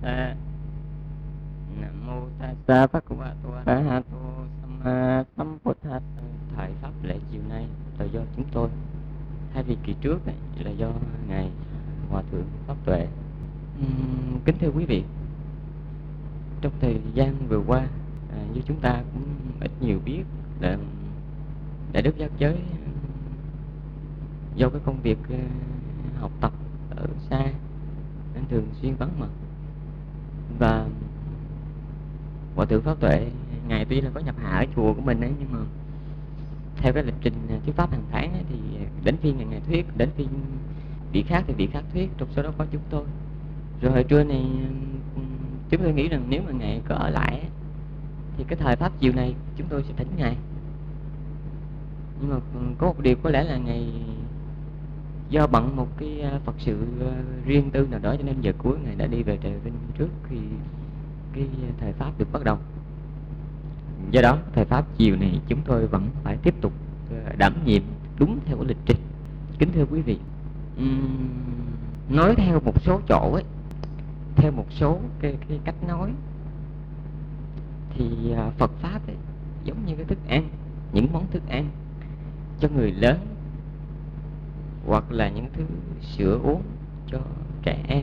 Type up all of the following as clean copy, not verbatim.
tassa. Namo tassa bhagavato arahato samma sambuddhassa. Thời pháp lễ chiều nay là do chúng tôi, thay vì kỳ trước là do ngài Hòa thượng Pháp Tuệ. Kính thưa quý vị, trong thời gian vừa qua, như chúng ta cũng ít nhiều biết là Đại Đức Giác Giới do cái công việc học tập ở xa nên thường xuyên vắng mặt. Và Hòa thượng Pháp Tuệ ngài tuy là có nhập hạ ở chùa của mình ấy, nhưng mà theo cái lịch trình thuyết pháp hàng tháng ấy, thì đến phiên ngài thuyết, đến phiên vị khác thì vị khác thuyết, trong số đó có chúng tôi. Rồi hồi trưa này chúng tôi nghĩ rằng nếu mà ngài có ở lại ấy, thì cái thời pháp chiều này chúng tôi sẽ thỉnh ngài. Nhưng mà có một điều có lẽ là ngài do bận một cái Phật sự riêng tư nào đó, cho nên giờ cuối ngài đã đi về trời Vinh trước khi cái thời pháp được bắt đầu. Do đó thời pháp chiều này chúng tôi vẫn phải tiếp tục đảm nhiệm đúng theo cái lịch trình. Kính thưa quý vị, nói theo một số chỗ ấy, theo một số cái cách nói thì Phật pháp ấy, giống như cái thức ăn, những món thức ăn cho người lớn, hoặc là những thứ sữa uống cho trẻ em.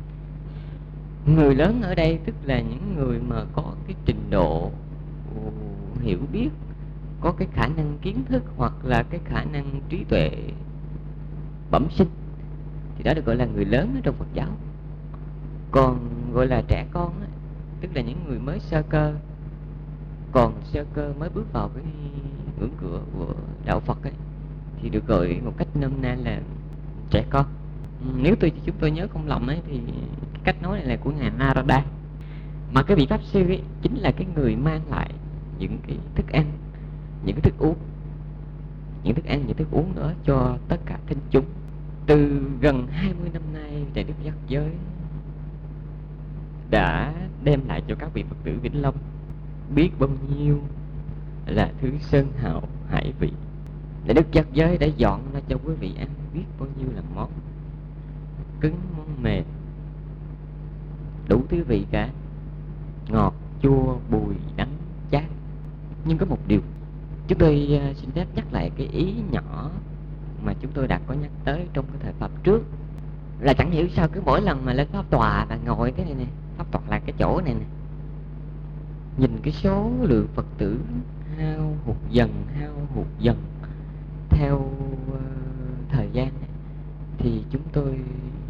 Người lớn ở đây tức là những người mà có cái trình độ hiểu biết, có cái khả năng kiến thức hoặc là cái khả năng trí tuệ bẩm sinh, thì đó được gọi là người lớn ở trong Phật giáo. Còn gọi là trẻ con ấy, tức là những người mới sơ cơ, còn sơ cơ mới bước vào cái ngưỡng cửa của đạo Phật ấy, thì được gọi một cách nôm na là trẻ con. Nếu chúng tôi nhớ không lầm ấy, thì cái cách nói này là của ngài Narada, mà cái vị pháp sư ấy chính là cái người mang lại những cái thức ăn, những cái thức uống, những thức ăn, những thức uống đó cho tất cả thính chúng. Từ gần 20 năm nay, Đại Đức Giác Giới đã đem lại cho các vị Phật tử Vĩnh Long biết bao nhiêu là thứ sơn hào hải vị. Đại Đức Giác Giới đã dọn ra cho quý vị ăn biết bao nhiêu là món cứng, món mềm, đủ thứ vị cả, ngọt, chua, bùi, đắng, chát. Nhưng có một điều chúng tôi xin phép nhắc lại cái ý nhỏ mà chúng tôi đã có nhắc tới trong cái thời pháp trước, là chẳng hiểu sao cứ mỗi lần mà lên pháp tòa và ngồi cái này nè, pháp tòa là cái chỗ này nè, nhìn cái số lượng Phật tử hao hụt dần theo thời gian này, thì chúng tôi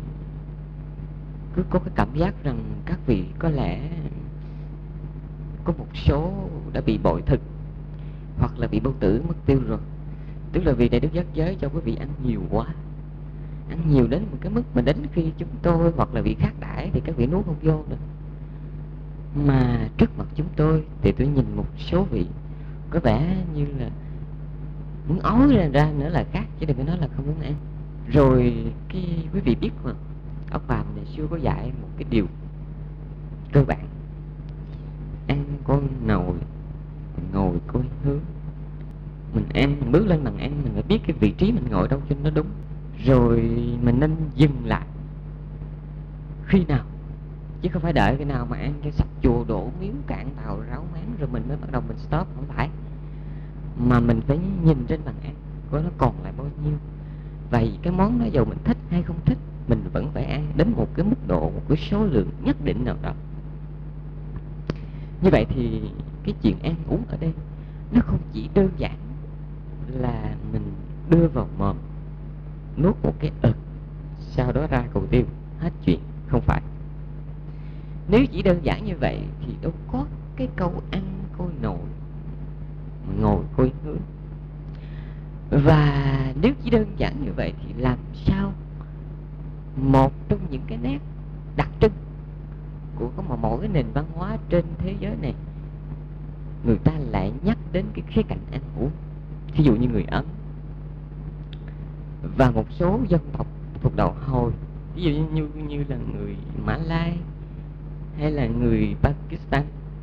cứ có cái cảm giác rằng các vị có lẽ có một số đã bị bội thực hoặc là bị bao tử mất tiêu rồi. Tức là vì Đại Đức Giác Giới cho quý vị ăn nhiều quá, ăn nhiều đến một cái mức mà đến khi chúng tôi hoặc là vị khác đãi thì các vị nuốt không vô nữa. Mà trước mặt chúng tôi thì tôi nhìn một số vị có vẻ như là muốn ói ra nữa là khác, chứ đừng có nói là không muốn ăn. Rồi cái quý vị biết mà, ông Phạm này xưa có dạy một cái điều cơ bản: ăn coi nồi, ngồi coi hướng. Mình ăn, mình bước lên bàn ăn, mình phải biết cái vị trí mình ngồi đâu cho nó đúng. Rồi mình nên dừng lại khi nào, chứ không phải đợi cái nào mà ăn cho sạch chùa đổ miếu cạn tàu ráo máng rồi mình mới bắt đầu mình stop. Không phải, mà mình phải nhìn trên bàn ăn coi nó còn lại bao nhiêu. Vậy cái món đó dầu mình thích hay không thích, mình vẫn phải ăn đến một cái mức độ, một cái số lượng nhất định nào đó. Như vậy thì cái chuyện ăn uống ở đây nó không chỉ đơn giản là mình đưa vào mồm, nuốt một cái sau đó ra cầu tiêu, hết chuyện. Không phải. Nếu chỉ đơn giản như vậy thì đâu có cái câu ăn coi nồi, ngồi coi hướng. Và nếu chỉ đơn giản như vậy thì làm sao một trong những cái nét đặc trưng của mỗi cái nền văn hóa trên thế giới này, người ta lại nhắc đến cái khía cạnh ăn uống. Ví dụ như người Ấn và một số dân tộc thuộc đầu Hồi, ví dụ như là người Mã Lai hay là người Pakistan,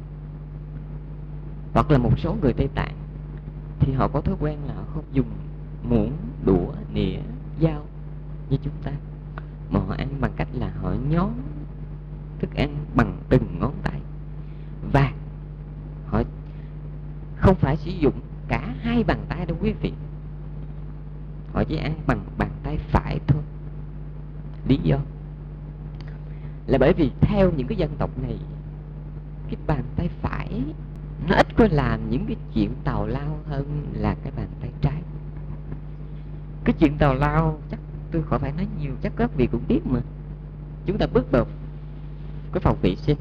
hoặc là một số người Tây Tạng, thì họ có thói quen là họ không dùng muỗng, đũa, nĩa, dao như chúng ta, mà họ ăn bằng cách là họ nhón thức ăn bằng từng ngón tay. Và họ không phải sử dụng cả hai bàn tay đâu quý vị, họ chỉ ăn bằng bàn tay phải thôi. Lý do là bởi vì theo những cái dân tộc này, cái bàn tay phải nó ít có làm những cái chuyện tào lao hơn là cái bàn tay trái. Cái chuyện tào lao chắc tôi khỏi phải nói nhiều, chắc các vị cũng biết mà. Chúng ta bước vào cái phòng vệ sinh,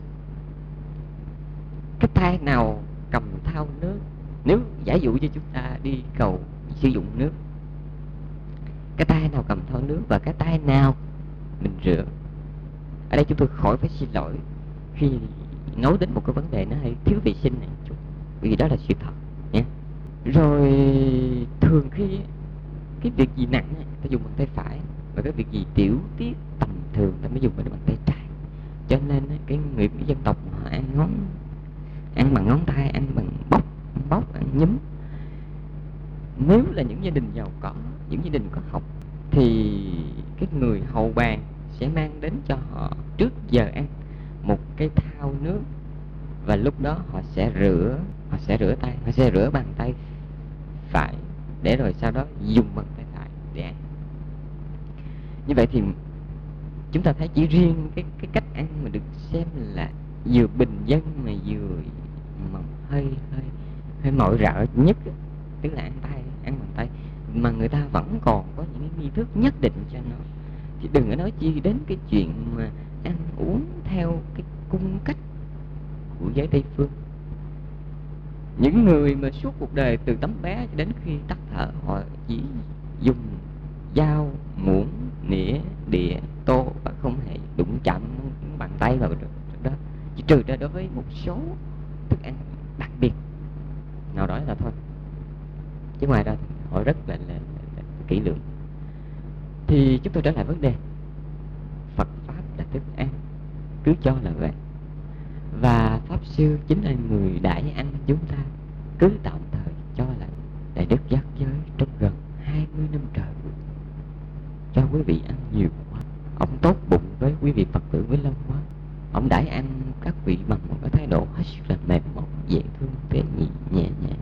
cái tay nào cầm thau nước, nếu giả dụ cho chúng ta đi cầu sử dụng nước, cái tay nào cầm thau nước và cái tay nào mình rửa. Ở đây chúng tôi khỏi phải xin lỗi khi nói đến một cái vấn đề nó hơi thiếu vệ sinh này chút, vì đó là sự thật nhé. Rồi thường khi cái việc gì nặng ta dùng bằng tay phải, và cái việc gì tiểu tiết tầm thường ta mới dùng bằng tay trái. Cho nên cái người dân tộc họ ăn bằng ngón tay, ăn bằng bóc, ăn nhúm. Nếu là những gia đình giàu có, những gia đình có học, thì cái người hầu bàn sẽ mang đến cho họ trước giờ ăn một cái thau nước, và lúc đó họ sẽ rửa tay, họ sẽ rửa bàn tay phải để rồi sau đó dùng bàn tay phải để ăn. Như vậy thì chúng ta thấy chỉ riêng cái cách ăn mà được xem là vừa bình dân mà vừa hơi mội rợ nhất, tức là ăn bằng tay, mà người ta vẫn còn có những cái nghi thức nhất định cho nó. Thì đừng có nói chi đến cái chuyện mà ăn uống theo cái cung cách của giới Tây phương. Những người mà suốt cuộc đời từ tấm bé cho đến khi tắt thở, họ chỉ dùng dao, muỗng, nĩa, đĩa, tô và không hề đụng chạm những bàn tay vào đó, chỉ trừ ra đối với một số thức ăn đặc biệt nào đó là thôi. Chứ ngoài ra thì họ rất là kỹ lưỡng. Thì chúng tôi trở lại vấn đề, Phật Pháp là thức ăn, cứ cho là vậy. Và Pháp Sư chính là người đãi ăn chúng ta, cứ tạm thời cho là Đại Đức Giác Giới trong gần 20 năm trời, cho quý vị ăn nhiều quá. Ông tốt bụng với quý vị Phật tử với lâu quá. Ông đãi ăn các vị bằng một cái thái độ hết sức là mềm mỏng, dễ thương, tế nhị, nhẹ nhàng.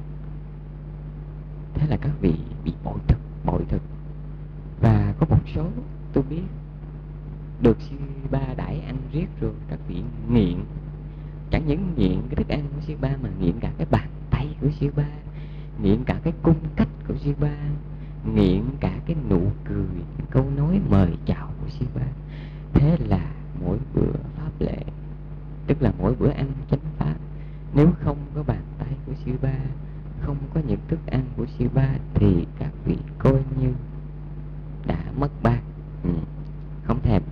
Thế là các vị bị bội thực. Và có một số tôi biết được sư ba đãi ăn riết rồi, các vị nghiện. Chẳng những nghiện cái thức ăn của sư ba mà nghiện cả cái bàn tay của sư ba, nghiện cả cái cung cách của sư ba, nghiện cả cái nụ cười, câu nói mời chào của sư ba. Thế là mỗi bữa pháp lễ, tức là mỗi bữa ăn chánh pháp, nếu không có bàn tay của sư ba, không có những thức ăn của sư ba, thì các vị coi như đã mất bát, không thèm.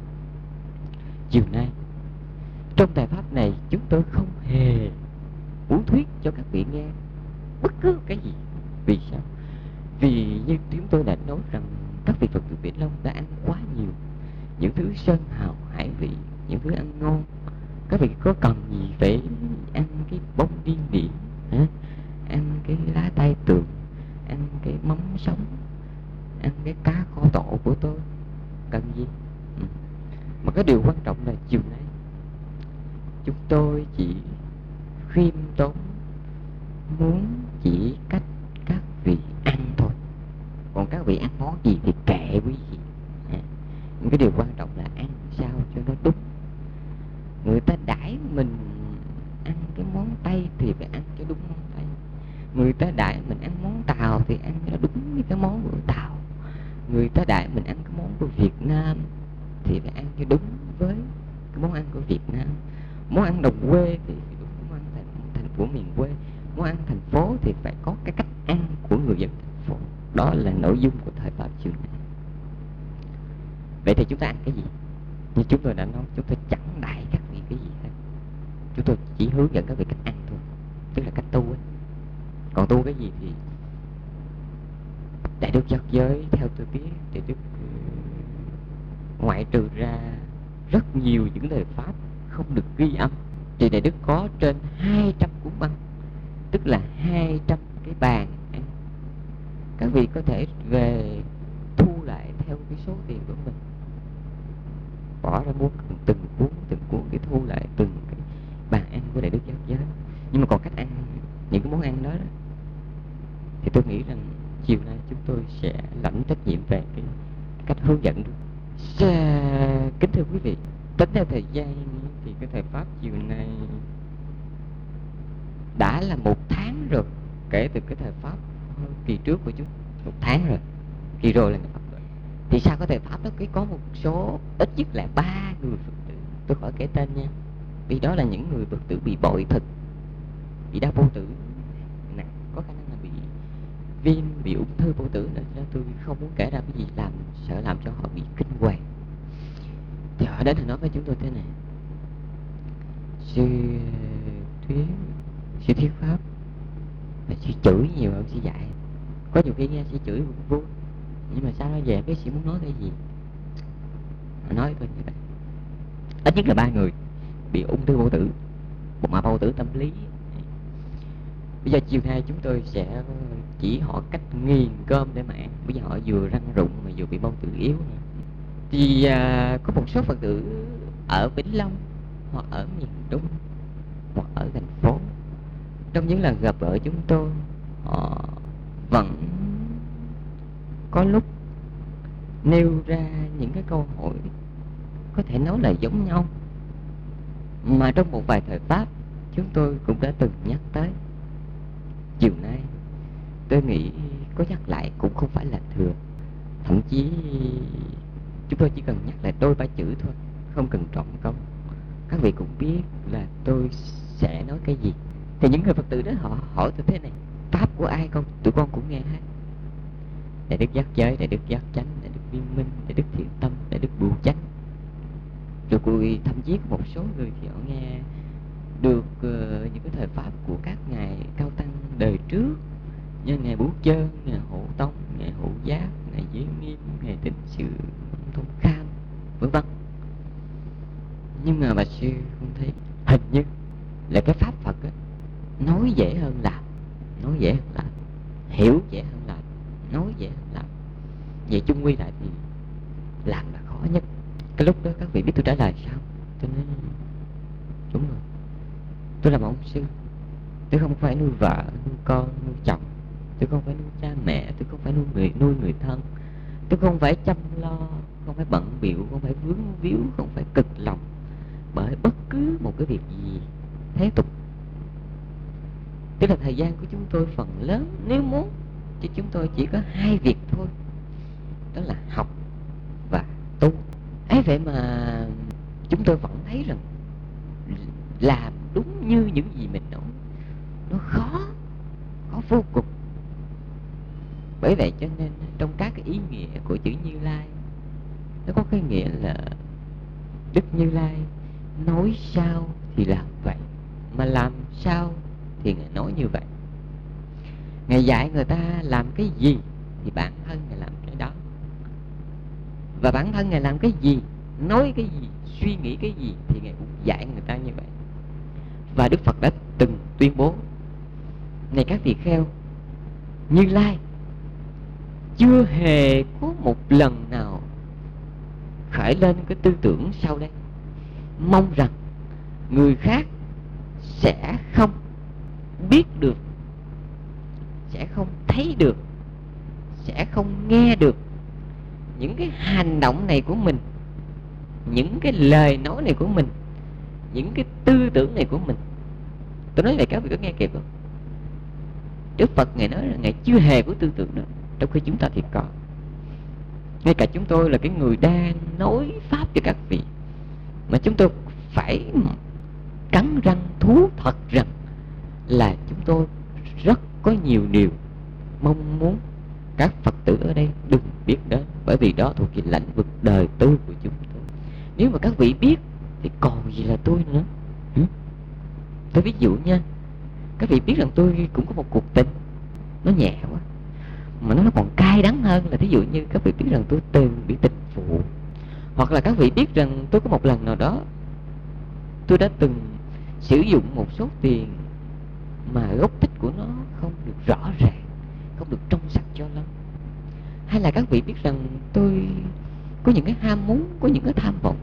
Chiều nay trong bài pháp này chúng tôi không hề uống thuyết cho các vị nghe bất cứ cái gì. Vì sao? Vì như chúng tôi đã nói rằng các vị Phật tử Viễn Long đã ăn quá nhiều những thứ sơn hào hải vị, những thứ ăn ngon. Các vị có cần gì phải ăn cái bông điên điển, ăn cái lá tai tường, ăn cái mắm sống, ăn cái cá kho tổ của tôi? Cần gì? Mà cái điều quan trọng là chiều nay chúng tôi chỉ khiêm tốn muốn chỉ cách các vị ăn thôi. Còn các vị ăn món gì thì kệ quý vị. Nhưng cái điều quan trọng là ăn sao cho nó đúng. Người ta đãi mình ăn cái món Tây thì phải ăn cho đúng món Tây. Người ta đãi mình ăn món Tàu thì ăn cho nó đúng với cái món của Tàu. Người ta đãi mình ăn cái món của Việt Nam thì phải ăn cho đúng với cái món ăn của Việt Nam. Món ăn đồng quê thì phải đúng món ăn thành phố miền quê. Món ăn thành phố thì phải có cái cách ăn của người dân thành phố. Đó là nội dung của thời Pháp chiều nay. Vậy thì chúng ta ăn cái gì? Như chúng tôi đã nói, chúng tôi chẳng đãi các vị cái gì hết. Chúng tôi chỉ hướng dẫn các vị cách ăn thôi, tức là cách tu ấy. Còn tu cái gì thì Đại Đức Giác Giới theo tôi biết, Đại Đức ngoại trừ ra rất nhiều những lời Pháp không được ghi âm, thì Đại Đức có trên 200 cuốn băng, tức là 200 cái bàn ăn. Các vị có thể về thu lại theo cái số tiền của mình, bỏ ra mua từng cuốn thì về cái cách hướng dẫn. Kính thưa quý vị, tính theo thời gian thì cái thời Pháp chiều nay đã là 1 tháng rồi kể từ cái thời Pháp kỳ trước của chúng. 1 tháng rồi, kỳ rồi là ngày Pháp rồi. Thì sao có thời Pháp đó cái có một số ít nhất là 3 người Phật tử, tôi khỏi kể tên nha, vì đó là những người Phật tử bị bội thực, bị đau bao tử nặng, có khả năng là bị viêm, bị ung thư bao tử nữa. Tôi không muốn kể ra cái gì sợ làm cho họ bị kinh hoàng. Thì họ đến thì nói với chúng tôi thế này: sư thuyết pháp là sư chửi nhiều hơn sư dạy. Có nhiều khi nghe sư chửi cũng vui, nhưng mà sao nó về cái sư muốn nói cái gì họ nói tôi như vậy. Ít nhất là 3 người bị ung thư bao tử, một mà bao tử tâm lý. Bây giờ chiều nay chúng tôi sẽ chỉ họ cách nghiền cơm để mà ăn. Bây giờ họ vừa răng rụng mà vừa bị bao tử yếu nữa. Thì có một số Phật tử ở Vĩnh Long hoặc ở miền Trung hoặc ở thành phố, trong những lần gặp gỡ chúng tôi, họ vẫn có lúc nêu ra những cái câu hỏi có thể nói là giống nhau, mà trong một vài thời Pháp chúng tôi cũng đã từng nhắc tới. Chiều nay tôi nghĩ có nhắc lại cũng không phải là thừa. Thậm chí chúng tôi chỉ cần nhắc lại đôi ba chữ thôi, không cần trọn công. Các vị cũng biết là tôi sẽ nói cái gì. Thì những người Phật tử đó họ hỏi tôi thế này: Pháp của ai tụi con cũng nghe hết. Đại đức giác giới, đại đức giác chánh, đại đức viên minh, đại đức thiện tâm, đại đức bù chánh. Rồi thậm chí có một số người thì họ nghe được những cái thời Pháp của các ngài cao tăng đời trước, như ngài Bú Chơn, ngài Hộ Tông, ngài Hộ Giác, ngài Giới Nghiêm, ngài Tịnh Sự, Thông Kham, vân vân. Nhưng mà bà sư không thấy, hình như là cái Pháp Phật á, nói dễ hơn làm, hiểu dễ hơn làm, nói dễ hơn làm. Vậy chung quy lại thì làm là khó nhất. Cái lúc đó các vị biết tôi trả lời sao? Tôi nói đúng rồi, tôi là một ông sư, tôi không phải nuôi vợ, nuôi con, nuôi chồng, tôi không phải nuôi cha mẹ, tôi không phải nuôi người thân, tôi không phải chăm lo, không phải bận bịu, không phải vướng víu, không phải cực lòng bởi bất cứ một cái việc gì thế tục. Tức là thời gian của chúng tôi phần lớn, nếu muốn thì chúng tôi chỉ có 2 việc thôi, đó là học và tu. Ấy vậy mà chúng tôi vẫn thấy rằng làm đúng như những gì mình nói nó khó vô cùng. Bởi vậy cho nên trong các cái ý nghĩa của chữ Như Lai, nó có cái nghĩa là Đức Như Lai nói sao thì làm vậy, mà làm sao thì Ngài nói như vậy. Ngài dạy người ta làm cái gì thì bản thân Ngài làm cái đó, và bản thân Ngài làm cái gì, nói cái gì, suy nghĩ cái gì thì Ngài cũng dạy người ta như vậy. Và Đức Phật đã từng tuyên bố: này các tỳ kheo, Như Lai chưa hề có một lần nào khởi lên cái tư tưởng sau đây, mong rằng người khác sẽ không biết được, sẽ không thấy được, sẽ không nghe được những cái hành động này của mình, những cái lời nói này của mình, những cái tư tưởng này của mình. Tôi nói vậy các vị có nghe kịp không? Đức Phật Ngài nói là Ngài chưa hề có tư tưởng đó, trong khi chúng ta thì có. Ngay cả chúng tôi là cái người đang nói Pháp cho các vị, mà chúng tôi phải cắn răng thú thật rằng là chúng tôi rất có nhiều điều mong muốn các Phật tử ở đây đừng biết đến, bởi vì đó thuộc về lĩnh vực đời tư của chúng tôi. Nếu mà các vị biết thì còn gì là tôi nữa. Tôi ví dụ nha, các vị biết rằng tôi cũng có một cuộc tình, nó nhẹ quá, mà nó còn cay đắng hơn là thí dụ như các vị biết rằng tôi từng bị tình phụ, hoặc là các vị biết rằng tôi có một lần nào đó tôi đã từng sử dụng một số tiền mà gốc tích của nó không được rõ ràng, không được trong sạch cho lắm. Hay là các vị biết rằng tôi có những cái ham muốn, có những cái tham vọng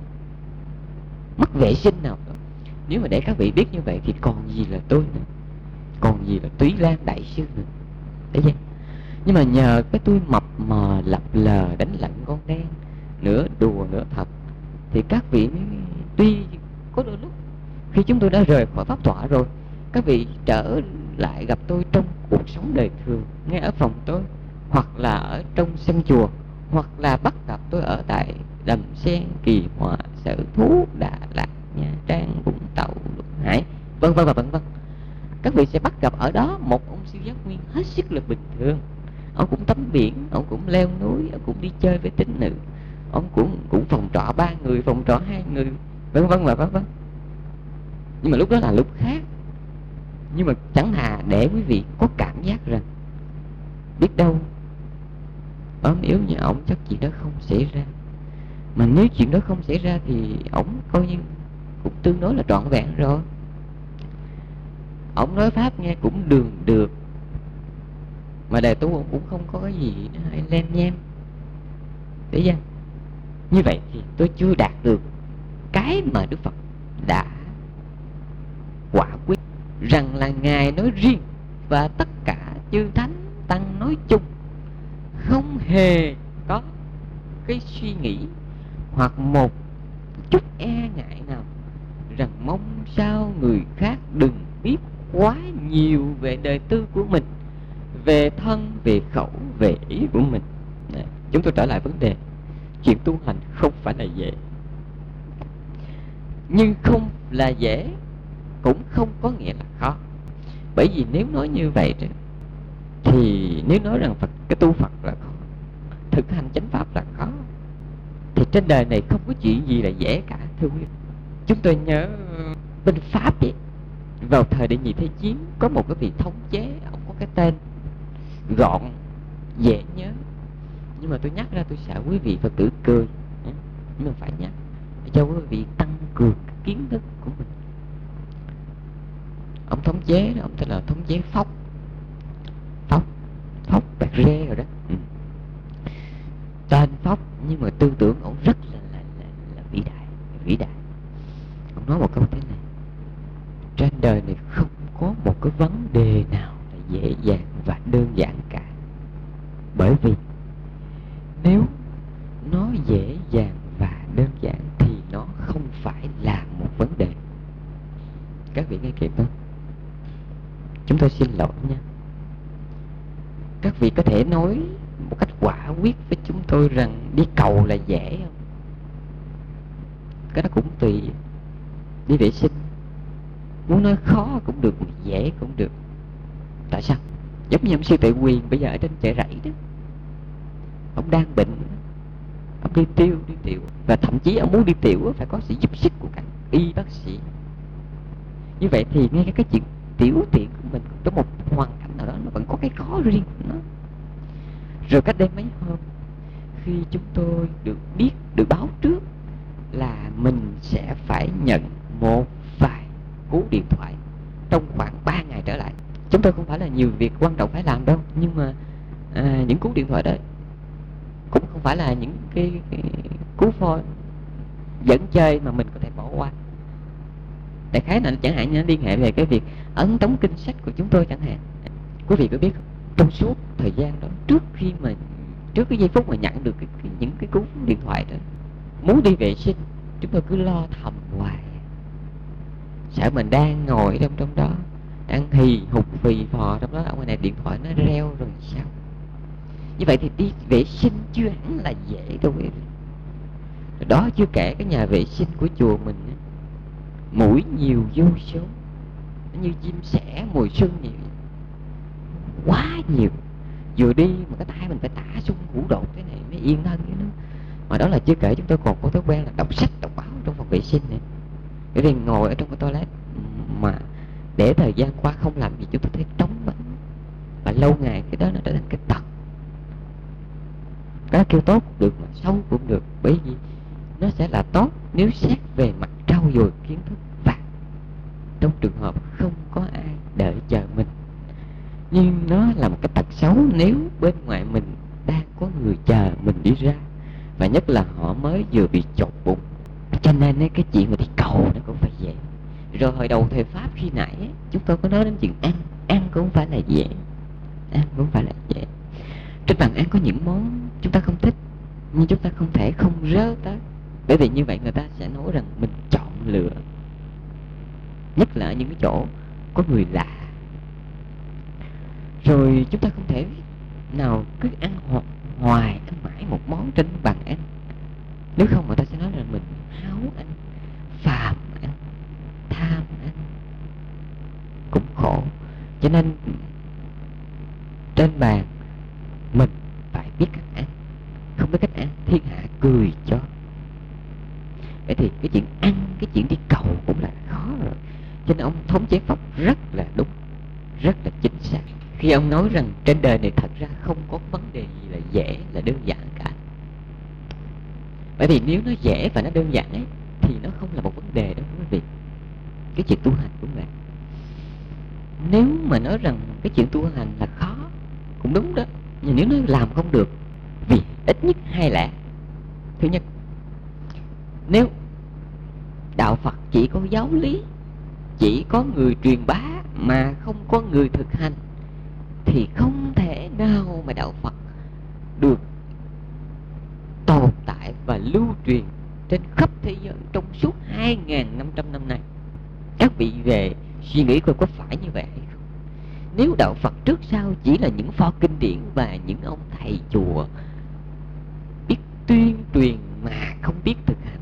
mất vệ sinh nào đó. Nếu mà để các vị biết như vậy thì còn gì là tôi nữa, còn gì là Túy Lan Đại Sư nữa. Đấy vậy. Nhưng mà nhờ cái tôi mập mờ lập lờ đánh lận con đen, nửa đùa nửa thật, thì các vị mới, tuy có đôi lúc khi chúng tôi đã rời khỏi pháp tọa rồi, các vị trở lại gặp tôi trong cuộc sống đời thường, ngay ở phòng tôi, hoặc là ở trong sân chùa, hoặc là bắt gặp tôi ở tại Đầm Sen, Kỳ Hòa, Sở Thú, Đà Lạt, Nha Trang, Vũng Tàu, Lục Hải, vân vân và vân vân. Các vị sẽ bắt gặp ở đó một ông siêu giác nguyên hết sức là bình thường. Ông cũng tắm biển, ông cũng leo núi, ông cũng đi chơi với tín nữ, ông cũng phòng trọ 3 người, phòng trọ 2 người, vân vân và vân vân. Nhưng mà lúc đó là lúc khác. Nhưng mà chẳng thà để quý vị có cảm giác rằng biết đâu ốm yếu như ổng chắc chuyện đó không xảy ra. Mà nếu chuyện đó không xảy ra thì ổng coi như cũng tương đối là trọn vẹn rồi. Ổng nói pháp nghe cũng đường được, mà đời tu cũng không có cái gì nó hay lem nhem. Để chưa? Như vậy thì tôi chưa đạt được cái mà Đức Phật đã quả quyết rằng là Ngài nói riêng và tất cả chư thánh tăng nói chung không hề có cái suy nghĩ hoặc một chút e ngại nào rằng mong sao người khác đừng biết quá nhiều về đời tư của mình, về thân, về khẩu, về ý của mình. Đấy, chúng tôi trở lại vấn đề, chuyện tu hành không phải là dễ, nhưng không là dễ cũng không có nghĩa là khó. Bởi vì nếu nói như vậy thì nếu nói rằng cái tu Phật là khó, thực hành chánh pháp là khó, thì trên đời này không có chuyện gì là dễ cả, thưa quý vị. Chúng tôi nhớ bên Pháp vậy, vào thời Đệ Nhị Thế Chiến có một cái vị thống chế, ông có cái tên gọn, dễ nhớ. Nhưng mà tôi nhắc ra tôi sợ quý vị Phật tử cười, nhưng mà phải nhắc để cho quý vị tăng cường cái kiến thức của mình. Ông thống chế đó, ông tên là thống chế Phóc Bạc Rê rồi đó. Tên Phóc nhưng mà tư tưởng ông rất là vĩ đại. Ông nói một câu thế này: trên đời này không có một cái vấn đề nào là dễ dàng và đơn giản cả. Bởi vì nếu nó dễ dàng và đơn giản thì nó không phải là một vấn đề. Các vị nghe kịp không? Chúng tôi xin lỗi nha. Các vị có thể nói một cách quả quyết với chúng tôi rằng đi cầu là dễ không? Cái đó cũng tùy. Đi vệ sinh muốn nói khó cũng được, dễ cũng được. Tại sao? Giống như ông sư Tuệ Quyền bây giờ ở trên chợ rẫy đó, ông đang bệnh, ông đi tiểu, và thậm chí ông muốn đi tiểu phải có sự giúp sức của các y bác sĩ. Như vậy thì ngay cái chuyện tiểu tiện của mình trong một hoàn cảnh nào đó nó vẫn có cái khó riêng của nó. Rồi cách đây mấy hôm, khi chúng tôi được báo trước là mình sẽ phải nhận một vài cú điện thoại trong khoảng 3 ngày trở lại. Chúng tôi không phải là nhiều việc quan trọng phải làm đâu, nhưng mà những cú điện thoại đó cũng không phải là những cái cú phone dẫn chơi mà mình có thể bỏ qua. Đại khái là chẳng hạn như nó liên hệ về cái việc ấn tống kinh sách của chúng tôi chẳng hạn. Quý vị có biết không? Trong suốt thời gian đó, trước cái giây phút mà nhận được những cái cú điện thoại đó, muốn đi vệ sinh chúng tôi cứ lo thầm hoài, sợ mình đang ngồi trong đó đang hì hục phì phò trong đó, ở ngoài này điện thoại nó reo rồi sao. Như vậy thì đi vệ sinh chưa hẳn là dễ đâu quý vị. Đó chưa kể cái nhà vệ sinh của chùa mình ấy, mũi nhiều vô số, nó như chim sẻ mùa xuân vậy, quá nhiều. Vừa đi mà cái tay mình phải tả sung hữu đột thế này mới yên thân với nó. Mà đó là chưa kể chúng tôi còn có thói quen là đọc sách, đọc báo trong phòng vệ sinh này. Bởi vì ngồi ở trong cái toilet mà để thời gian qua không làm gì chúng tôi thấy trống vắng, và lâu ngày cái đó nó trở thành cái tật. Cái kêu tốt cũng được mà xấu cũng được, bởi vì nó sẽ là tốt nếu xét về mặt trau dồi kiến thức, và trong trường hợp không có ai đợi chờ mình. Nhưng nó là một cái tật xấu nếu bên ngoài mình đang có người chờ mình đi ra, và nhất là họ mới vừa bị chột bụng. Cho nên cái chuyện mà đi cầu nó cũng phải dễ. Rồi hồi đầu thời Pháp khi nãy chúng tôi có nói đến chuyện ăn cũng phải là dễ, ăn cũng phải là dễ. Trên bàn ăn có những món chúng ta không thích, nhưng chúng ta không thể không rớ tới, bởi vì như vậy người ta sẽ nói rằng mình chọn lựa. Nhất là ở những cái chỗ có người lạ. Rồi chúng ta không thể nào cứ ăn hoài, ăn mãi một món trên bàn ăn. Nếu không người ta sẽ nói rằng mình háo ăn, phàm ăn, tham ăn, cũng khổ. Cho nên trên bàn mình phải biết cách ăn. Không biết cách ăn thiên hạ cười cho. Vậy thì cái chuyện ăn, cái chuyện đi cầu cũng là khó rồi. Cho nên ông thống chế Pháp rất là đúng, rất là chính xác khi ông nói rằng trên đời này thật ra không có vấn đề gì là dễ, là đơn giản cả. Bởi vì nếu nó dễ và nó đơn giản ấy, thì nó không là một vấn đề đâu quý vị. Cái chuyện tu hành cũng vậy. Nếu mà nói rằng cái chuyện tu hành là khó, cũng đúng đó. Nhưng nếu nó làm không được, vì ít nhất hai lẽ. Thứ nhất, nếu đạo Phật chỉ có giáo lý, chỉ có người truyền bá mà không có người thực hành, thì không thể nào mà đạo Phật được tồn tại và lưu truyền trên khắp thế giới trong suốt 2.500 năm nay. Các vị về suy nghĩ coi có phải như vậy hay không? Nếu đạo Phật trước sau chỉ là những pho kinh điển và những ông thầy chùa biết tuyên truyền mà không biết thực hành,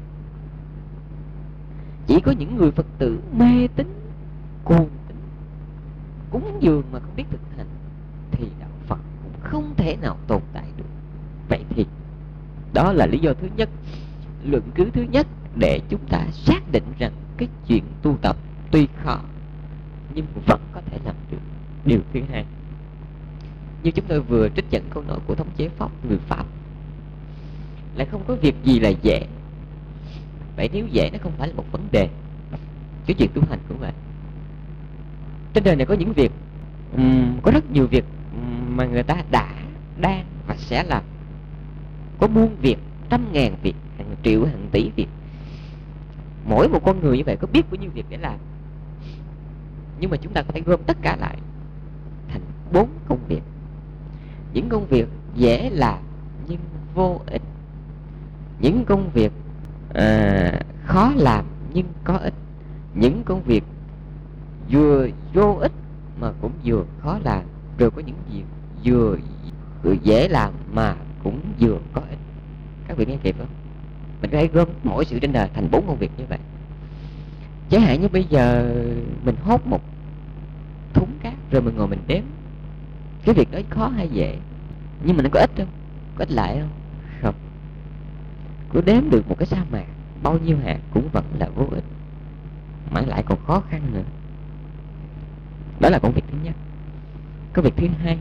chỉ có những người Phật tử mê tín, cuồng tín, cúng dường mà không biết thực hành, thì đạo Phật cũng không thể nào tồn tại được. Vậy thì đó là lý do thứ nhất, luận cứ thứ nhất để chúng ta xác định rằng cái chuyện tu tập tuy khó nhưng vẫn có thể làm được. Điều thứ hai, như chúng tôi vừa trích dẫn câu nói của thống chế Pháp, người Pháp lại không có việc gì là dễ. Vậy nếu dễ nó không phải là một vấn đề. Cái chuyện tu hành cũng vậy. Trên đời này có những việc, có rất nhiều việc mà người ta đã, đang và sẽ làm. Có muôn việc, trăm ngàn việc, hàng triệu, hàng tỷ việc. Mỗi một con người như vậy có biết bao nhiêu việc để làm. Nhưng mà chúng ta có thể gom tất cả lại thành 4 công việc. Những công việc dễ làm nhưng vô ích. Những công việc khó làm nhưng có ích. Những công việc vừa vô ích mà cũng vừa khó làm. Rồi có những việc vừa dễ làm mà cũng vừa có ích. Các vị nghe kịp không? Mình có thể gom mỗi sự trên đời thành 4 công việc như vậy. Chẳng hạn như bây giờ mình hốt một thúng cát rồi mình ngồi mình đếm. Cái việc đó khó hay dễ? Nhưng mà nó có ích không? Có ích lại không? Không. Cứ đếm được một cái sa mạc bao nhiêu hạt cũng vẫn là vô ích, mà lại còn khó khăn nữa. Đó là công việc thứ nhất. Công việc thứ hai,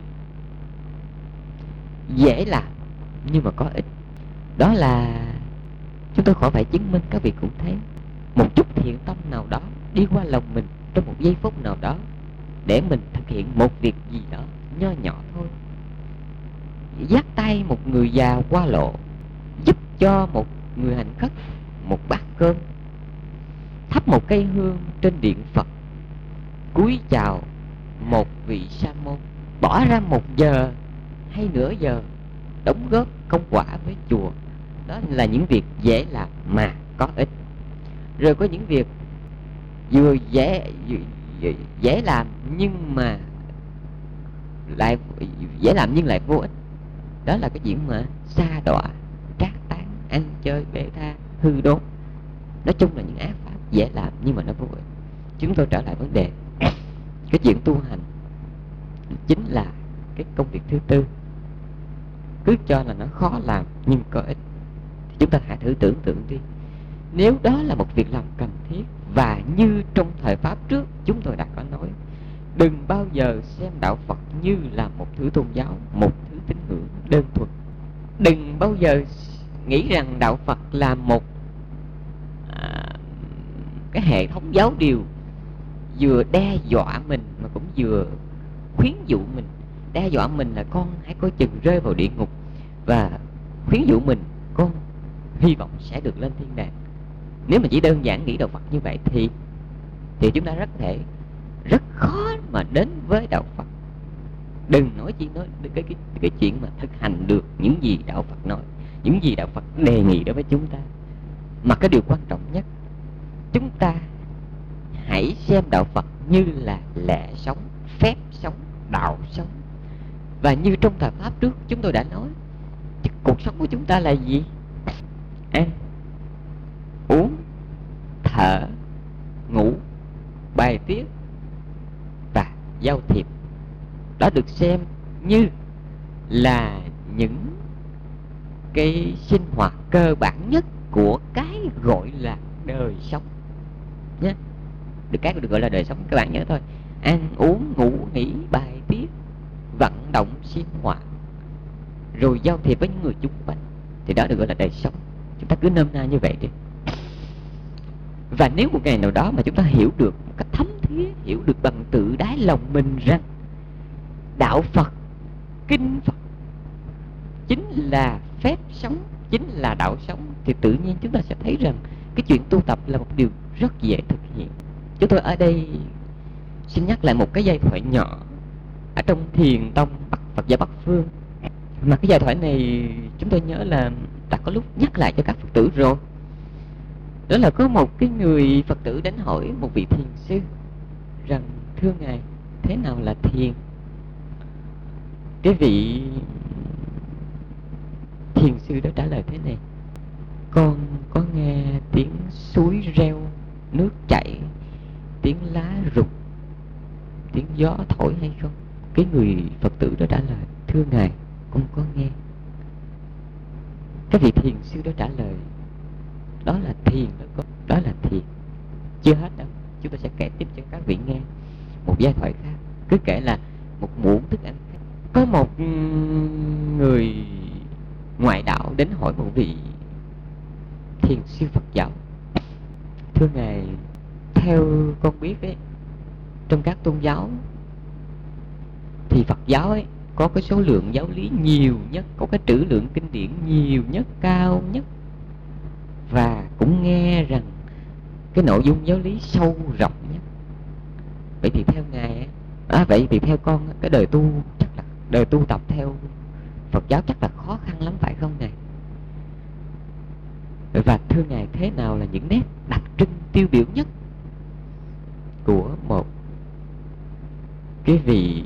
dễ làm nhưng mà có ích. Đó là chúng tôi khỏi phải chứng minh, các vị cũng thấy. Một chút thiện tâm nào đó đi qua lòng mình trong một giây phút nào đó, để mình thực hiện một việc gì đó nho nhỏ thôi. Dắt tay một người già qua lộ, giúp cho một người hành khất một bát cơm, thắp một cây hương trên điện Phật, cúi chào một vị sa môn, bỏ ra 1 giờ hay nửa giờ đóng góp công quả với chùa. Đó là những việc dễ làm mà có ích. Rồi có những việc vừa dễ làm nhưng mà lại dễ làm nhưng lại vô ích. Đó là cái chuyện mà sa đọa, trác tán, ăn chơi, bể tha, hư đốn. Nói chung là những ác pháp dễ làm nhưng mà nó vô ích. Chúng tôi trở lại vấn đề. Cái chuyện tu hành chính là cái công việc thứ tư. Cứ cho là nó khó làm nhưng có ích, thì chúng ta hãy thử tưởng tượng đi. Nếu đó là một việc làm cần thiết, và như trong thời Pháp trước chúng tôi đã có nói, đừng bao giờ xem đạo Phật như là một thứ tôn giáo, một thứ tín ngưỡng đơn thuần. Đừng bao giờ nghĩ rằng đạo Phật là một cái hệ thống giáo điều vừa đe dọa mình mà cũng vừa khuyến dụ mình. Đe dọa mình là con hãy coi chừng rơi vào địa ngục, và khuyến dụ mình con hy vọng sẽ được lên thiên đàng. Nếu mà chỉ đơn giản nghĩ đạo Phật như vậy thì chúng ta rất khó mà đến với đạo Phật. Đừng nói chỉ nói cái chuyện mà thực hành được những gì đạo Phật nói, những gì đạo Phật đề nghị đối với chúng ta. Mà cái điều quan trọng nhất, chúng ta hãy xem đạo Phật như là lẽ sống, phép sống, đạo sống. Và như trong thời Pháp trước chúng tôi đã nói, cuộc sống của chúng ta là gì? Ăn, uống, thở, ngủ, bài tiết và giao thiệp. Đó được xem như là những cái sinh hoạt cơ bản nhất của cái gọi là đời sống nhé. Cái được gọi là đời sống, các bạn nhớ thôi. Ăn, uống, ngủ, nghỉ, bài tiết, vận động, sinh hoạt, rồi giao thiệp với những người chung quanh, thì đó được gọi là đời sống. Chúng ta cứ nôm na như vậy đi. Và nếu một ngày nào đó mà chúng ta hiểu được một cách thấm thía, hiểu được bằng tự đáy lòng mình rằng đạo Phật, kinh Phật chính là phép sống, chính là đạo sống, thì tự nhiên chúng ta sẽ thấy rằng cái chuyện tu tập là một điều rất dễ thực hiện. Chúng tôi ở đây xin nhắc lại một cái giai thoại nhỏ ở trong Thiền Tông Phật giáo Bắc Phương. Mà cái giai thoại này chúng tôi nhớ là đã có lúc nhắc lại cho các Phật tử rồi. Đó là có một cái người Phật tử đến hỏi một vị thiền sư rằng: thưa ngài, thế nào là thiền? Cái vị thiền sư đó trả lời thế này: con có nghe tiếng suối reo, nước chảy, tiếng lá rụng, tiếng gió thổi hay không? Cái người Phật tử đó trả lời: thưa ngài, con có nghe. Cái vị thiền sư đó trả lời: đó là thiền đó con, đó là thiền. Chưa hết đâu, chúng ta sẽ kể tiếp cho các vị nghe một giai thoại khác. Cứ kể là một muỗng thức ăn khác. Có một người ngoại đạo đến hỏi một vị thiền sư Phật giáo: thưa ngài, theo con biết ấy, trong các tôn giáo thì Phật giáo ấy có cái số lượng giáo lý nhiều nhất, có cái trữ lượng kinh điển nhiều nhất, cao nhất, và cũng nghe rằng cái nội dung giáo lý sâu rộng nhất. Vậy thì theo ngài vậy thì theo con, cái đời tu chắc là đời tu tập theo Phật giáo chắc là khó khăn lắm phải không ngài? Và thưa ngài, thế nào là những nét đặc trưng tiêu biểu nhất của một cái vị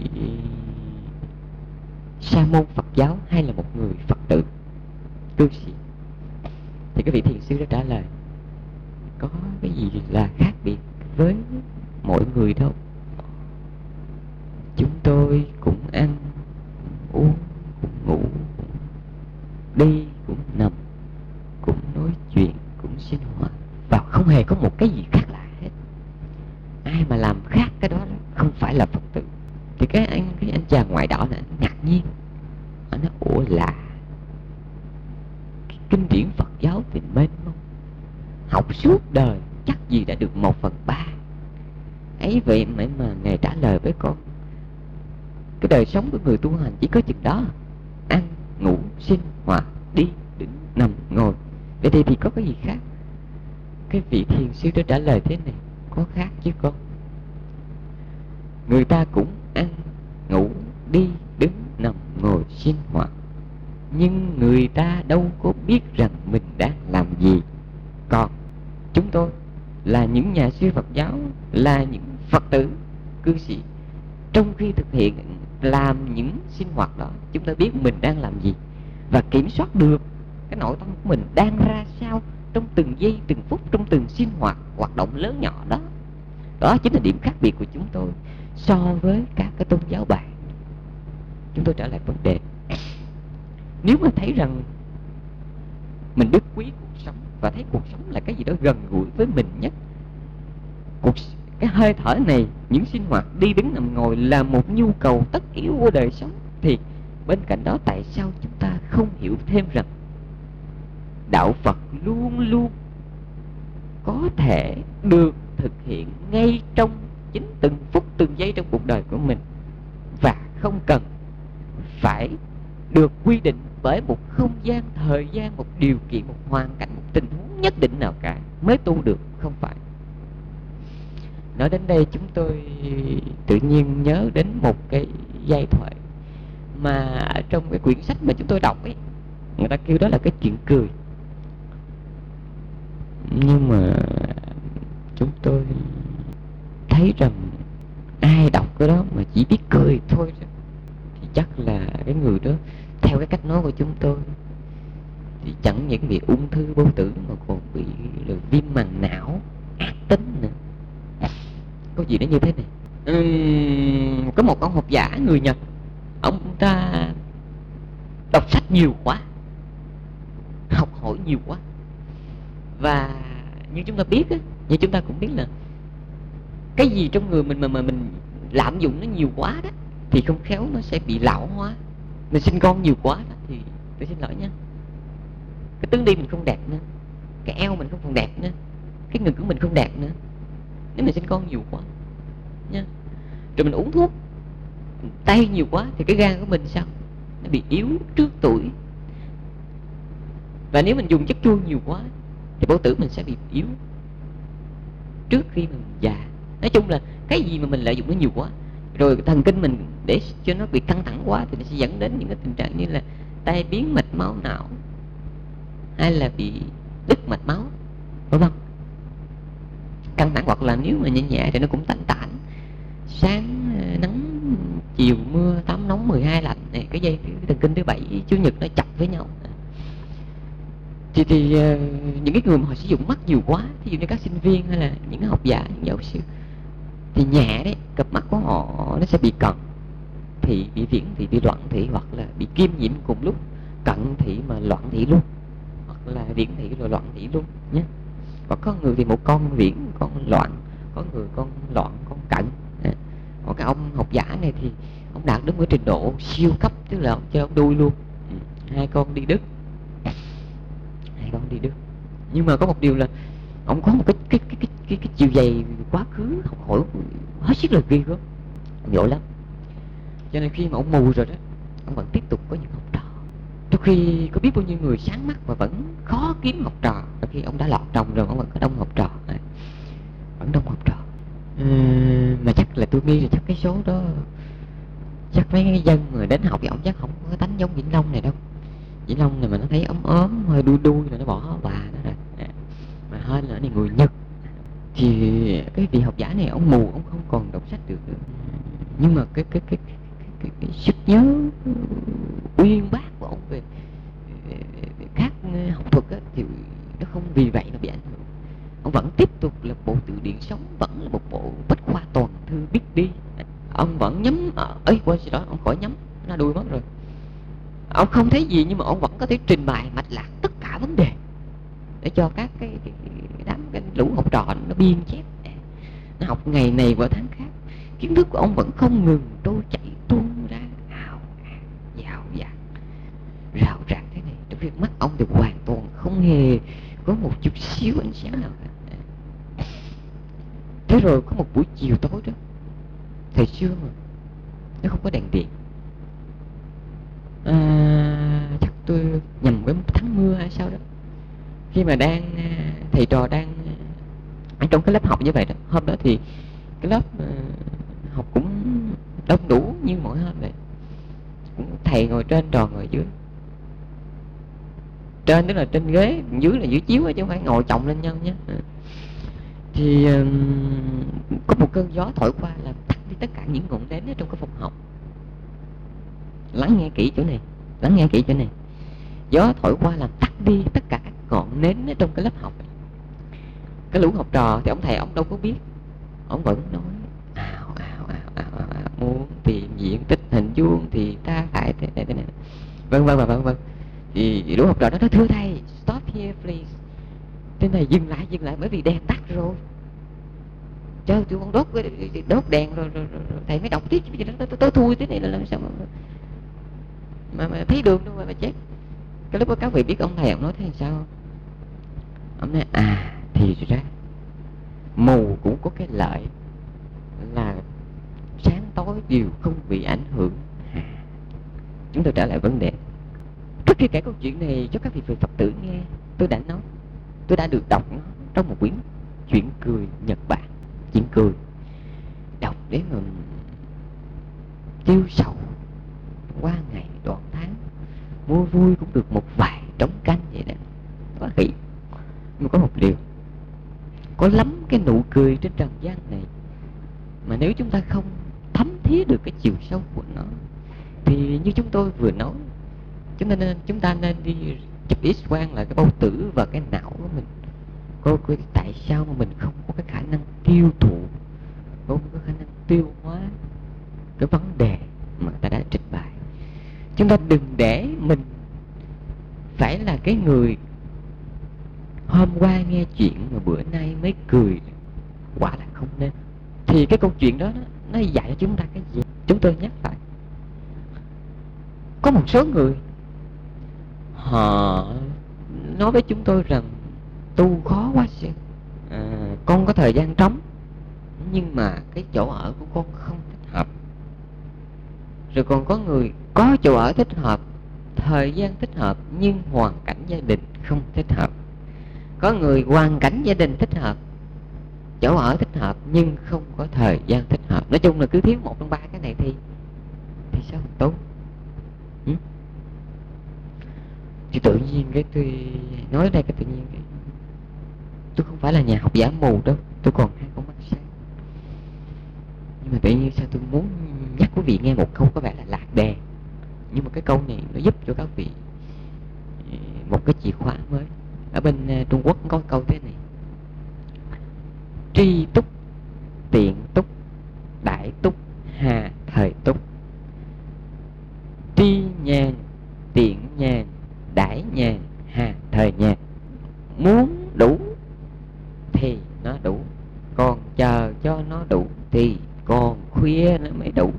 sa môn Phật giáo hay là một người Phật tử cư sĩ? Thì cái vị thiền sư đã trả lời: có cái gì là khác biệt với mọi người đâu. Chúng tôi cũng ăn, cũng uống, cũng ngủ, cũng đi, cũng nằm, cũng nói chuyện, cũng sinh hoạt, và không hề có một cái gì khác lạ hết. Ai mà làm khác cái đó không phải là Phật tử. Thì cái anh chàng ngoại đạo này ngạc nhiên, anh nói: ủa là kinh điển Phật giáo thì mênh mông, học suốt đời chắc gì đã được 1/3 ấy, vậy mà ngài trả lời với con cái đời sống của người tu hành chỉ có chừng đó: ăn, ngủ, sinh hoạt, đi, đứng, nằm, ngồi. Vậy thì có cái gì khác? Cái vị thiền sư đã trả lời thế này: có khác chứ con. Người ta cũng ăn, ngủ, đi, đứng, nằm, ngồi, sinh hoạt, nhưng người ta đâu có biết rằng mình đang làm gì. Còn chúng tôi là những nhà sư Phật giáo, là những Phật tử cư sĩ, trong khi thực hiện làm những sinh hoạt đó, chúng ta biết mình đang làm gì và kiểm soát được cái nội tâm của mình đang ra sao trong từng giây, từng phút, trong từng sinh hoạt động lớn nhỏ đó. Đó chính là điểm khác biệt của chúng tôi so với các cái tôn giáo bạn. Chúng tôi trả lời vấn đề: nếu mà thấy rằng mình biết quý cuộc sống và thấy cuộc sống là cái gì đó gần gũi với mình nhất, cái hơi thở này, những sinh hoạt đi đứng nằm ngồi là một nhu cầu tất yếu của đời sống, thì bên cạnh đó tại sao chúng ta không hiểu thêm rằng đạo Phật luôn luôn có thể được thực hiện ngay trong chính từng phút từng giây trong cuộc đời của mình, và không cần phải được quy định bởi một không gian, thời gian, một điều kiện, một hoàn cảnh, một tình huống nhất định nào cả mới tu được, không phải. Nói đến đây chúng tôi tự nhiên nhớ đến một cái giai thoại mà ở trong cái quyển sách mà chúng tôi đọc ấy, người ta kêu đó là cái chuyện cười. Nhưng mà chúng tôi thấy rằng ai đọc cái đó mà chỉ biết cười thôi thì chắc là cái người đó, theo cái cách nói của chúng tôi, thì chẳng những bị ung thư bao tử mà còn bị là viêm màng não ác tính nữa. Câu chuyện nó như thế này. Có một ông học giả người Nhật, ông ta đọc sách nhiều quá, học hỏi nhiều quá, và như chúng ta biết á, như chúng ta cũng biết là cái gì trong người mình mà mình lạm dụng nó nhiều quá đó thì không khéo nó sẽ bị lão hóa. Mình sinh con nhiều quá đó thì tôi xin lỗi nha, cái tướng đi mình không đẹp nữa, cái eo mình không còn đẹp nữa, cái ngực của mình không đẹp nữa, nếu mình sinh con nhiều quá nha. Rồi mình uống thuốc tây nhiều quá thì cái gan của mình sao, nó bị yếu trước tuổi. Và nếu mình dùng chất chua nhiều quá thì bao tử mình sẽ bị yếu trước khi mình già. Nói chung là cái gì mà mình lợi dụng nó nhiều quá, rồi thần kinh mình để cho nó bị căng thẳng quá thì nó sẽ dẫn đến những cái tình trạng như là tai biến mạch máu não, hay là bị đứt mạch máu, phải không? Căng thẳng, hoặc là nếu mà nhẹ nhẹ thì nó cũng tạnh tản, sáng nắng chiều mưa, 8 nóng 12 lạnh này, cái dây cái thần kinh thứ bảy chủ nhật nó chập với nhau. Thì những cái người mà họ sử dụng mắt nhiều quá, ví dụ như các sinh viên hay là những học giả, những giáo sư, thì nhẹ đấy, cặp mắt của họ nó sẽ bị cận thị, bị viễn thị, bị loạn thị, hoặc là bị kiêm nhiễm cùng lúc, cận thị mà loạn thị luôn, hoặc là viễn thị rồi loạn thị luôn nhé. Và có người thì một con viễn, con loạn, có người con loạn, con cận. Còn cái ông học giả này thì ông đạt đến một trình độ siêu cấp, tức là ông chơi ông đuôi luôn, hai con đi đứt. Nhưng mà có một điều là ông có một cái chiều dày quá khứ học hỏi hết sức là ghê gớm, giỏi lắm. Cho nên khi mà ông mù rồi đó, ông vẫn tiếp tục có những học trò. Trong khi có biết bao nhiêu người sáng mắt mà vẫn khó kiếm học trò. Và khi ông đã lọt đồng rồi, ông vẫn có đông học trò, vẫn đông học trò. Mà chắc là tôi nghĩ là chắc cái số đó, chắc mấy cái dân mà đến học thì ông chắc không có tánh giống Vĩnh Long này đâu. Vĩnh Long này mà nó thấy ốm ốm hơi đuôi đuôi là nó bỏ bà nó rồi. Mà hơn nữa này người Nhật, thì cái vị học giả này ông mù, ông không còn đọc sách được nữa. Nhưng mà cái sức nhớ uyên bác của ông về các học thuật á, thì nó không vì vậy nó bị ảnh hưởng. Ông vẫn tiếp tục là bộ từ điển sống, vẫn là một bộ bách khoa toàn thư biết đi. Ông vẫn nhắm quên gì đó, ông khỏi nhắm, nó đuôi mất rồi. Ông không thấy gì nhưng mà ông vẫn có thể trình bày mạch lạc tất cả vấn đề để cho các cái đám cái lũ học trò nó biên chép, nó học ngày này qua tháng khác. Kiến thức của ông vẫn không ngừng trôi chảy tuôn ra ào ạt, dào dạt, rào rạt thế này. Trong khi mắt ông thì hoàn toàn không hề có một chút xíu ánh sáng nào cả. Thế rồi có một buổi chiều tối đó, thời xưa mà nó không có đèn điện, chắc tôi nhầm cái tháng mưa hay sao đó, khi mà thầy trò đang ở trong cái lớp học như vậy đó. Hôm đó thì cái lớp học cũng đông đủ như mỗi hôm vậy, cũng thầy ngồi trên, trò ngồi dưới. Trên tức là trên ghế, dưới là dưới chiếu chứ không phải ngồi chồng lên nhau nhé. Thì có một cơn gió thổi qua làm tắt đi tất cả những ngọn nến ở trong cái phòng học. Lắng nghe kỹ chỗ này, gió thổi qua làm tắt đi tất cả các ngọn nến ở trong cái lớp học. Cái lũ học trò thì ông thầy ông đâu có biết, ông vẫn nói ào muốn tìm diện tích hình vuông thì ta phải thế này, vân. Thì lũ học trò nó nói thưa thầy, stop here please, thế này dừng lại bởi vì đèn tắt rồi. Trời, tôi con đốt đèn rồi thầy mới đọc tiếp, tôi thui thế này là làm sao mà thấy đường đâu mà chết. Cái lúc đó các vị biết ông thầy ông nói thế làm sao? Ông nói thì ra mù cũng có cái lợi là sáng tối đều không bị ảnh hưởng. Chúng tôi trở lại vấn đề. Trước khi kể câu chuyện này cho các vị Phật tử nghe, tôi đã được đọc nó trong một quyển chuyện cười Nhật Bản. Chuyện cười đọc để mà tiêu sầu qua ngày vui cũng được một vài trống canh vậy đó. Quá khỉ. Nhưng mà có một điều, có lắm cái nụ cười trên trần gian này mà nếu chúng ta không thấm thía được cái chiều sâu của nó, thì như chúng tôi vừa nói, chúng ta nên đi chụp X-quang lại cái bao tử và cái não của mình, coi tại sao mà mình không có cái khả năng tiêu thụ, không có khả năng tiêu hóa cái vấn đề mà người ta đã trình bày. Chúng ta đừng để mình phải là cái người hôm qua nghe chuyện mà bữa nay mới cười, quả là không nên. Thì cái câu chuyện đó nó dạy cho chúng ta cái gì? Chúng tôi nhắc lại, có một số người họ nói với chúng tôi rằng tu khó quá sự, con có thời gian trống nhưng mà cái chỗ ở của con không thích hợp. Rồi còn có người có chỗ ở thích hợp, thời gian thích hợp, nhưng hoàn cảnh gia đình không thích hợp. Có người hoàn cảnh gia đình thích hợp, chỗ ở thích hợp, nhưng không có thời gian thích hợp. Nói chung là cứ thiếu một trong ba cái này thì sao tu? Thì tự nhiên cái tôi nói đây, cái tự nhiên cái tôi không phải là nhà học giả mù đâu, tôi còn hai con mắt sáng. Nhưng mà tự nhiên sao tôi muốn nhắc quý vị nghe một câu có vẻ là lạc đề, nhưng mà cái câu này nó giúp cho các vị một cái chìa khóa mới. Ở bên Trung Quốc có câu thế này: tri túc, tiện túc, đại túc, hà thời túc. Tri nhàn, tiện nhàn, đãi nhàn, hà thời nhàn. Muốn đủ thì nó đủ, còn chờ cho nó đủ thì còn khuya nó mới đủ.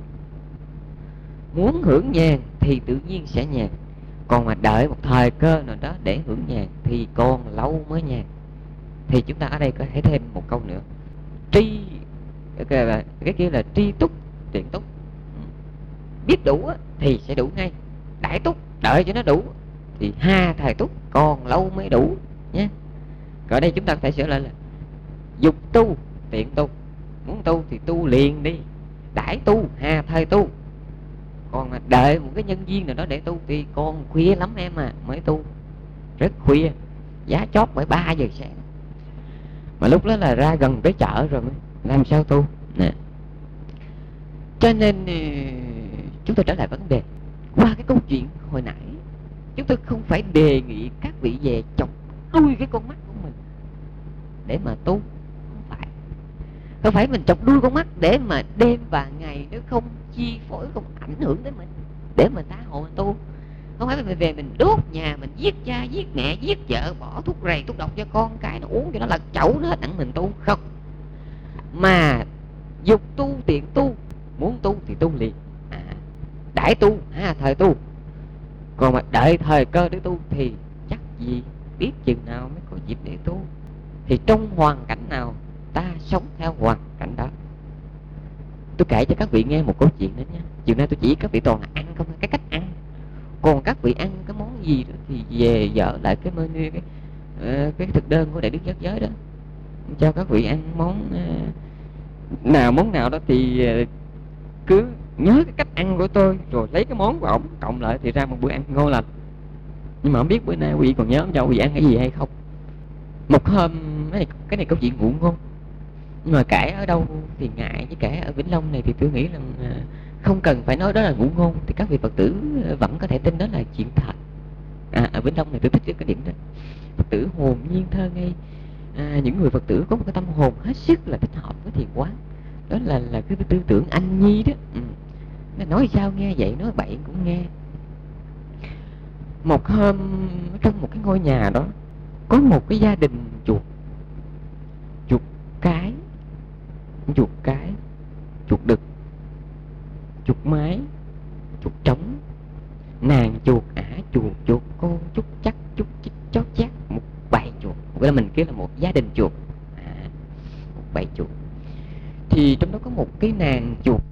Muốn hưởng nhàn thì tự nhiên sẽ nhàn, còn mà đợi một thời cơ nào đó để hưởng nhàn thì còn lâu mới nhàn. Thì chúng ta ở đây có thể thêm một câu nữa: tri, cái kia là tri túc, tiện túc. Biết đủ thì sẽ đủ ngay. Đại túc, đợi cho nó đủ thì ha thời túc, còn lâu mới đủ nhé. Còn ở đây chúng ta có thể sửa lại là dục tu, tiện tu. Muốn tu thì tu liền đi. Đãi tu, hà thời tu. Còn mà đợi một cái nhân duyên nào đó để tu thì còn khuya lắm em à, mới tu. Rất khuya, giá chót bởi 3 giờ sáng. Mà lúc đó là ra gần tới chợ rồi mới làm sao tu nè. Cho nên chúng tôi trở lại vấn đề. Qua cái câu chuyện hồi nãy, chúng tôi không phải đề nghị các vị về chọc đuôi cái con mắt của mình để mà tu. Không phải mình chọc đuôi con mắt để mà đêm và ngày nó không chi phối, không ảnh hưởng đến mình, để mình tha hồ mình tu. Không phải mình về mình đốt nhà, mình giết cha, giết mẹ, giết vợ, bỏ thuốc rầy, thuốc độc cho con cái nó uống cho nó lật chẩu nó hết đặng mình tu. Không. Mà dục tu, tiện tu. Muốn tu thì tu liền, đãi tu, thời tu. Còn mà đợi thời cơ để tu thì chắc gì biết chừng nào mới có dịp để tu. Thì trong hoàn cảnh nào ta sống theo hoàn cảnh đó. Tôi kể cho các vị nghe một câu chuyện nữa nhé. Chiều nay tôi chỉ các vị toàn là ăn không, cái cách ăn. Còn các vị ăn cái món gì đó thì về dở lại cái menu, cái thực đơn của Đại Đức Giác Giới đó, cho các vị ăn món món nào đó thì cứ nhớ cái cách ăn của tôi, rồi lấy cái món của ổng cộng lại thì ra một bữa ăn ngon lành. Nhưng mà không biết bữa nay quý vị còn nhớ ông cho quý vị ăn cái gì hay không. Một hôm cái này câu chuyện ngụ ngôn, nhưng mà kể ở đâu thì ngại, chứ kể ở Vĩnh Long này thì tôi nghĩ là không cần phải nói đó là ngụ ngôn, thì các vị Phật tử vẫn có thể tin đó là chuyện thật. Ở Vĩnh Long này tôi thích cái điểm đó, Phật tử hồn nhiên thơ ngây. Những người Phật tử có một cái tâm hồn hết sức là thích hợp với thiền quán, đó là cái tư tưởng anh nhi đó. Nói sao nghe vậy, nói bậy cũng nghe. Một hôm trong một cái ngôi nhà đó có một cái gia đình chuột cái, chuột đực, chuột mái, chuột trống, nàng chuột, chuột con, chút chắc, chút chích, chót chát, một bầy chuột. Gọi là mình kêu là một gia đình chuột, một bầy chuột. Thì trong đó có một cái nàng chuột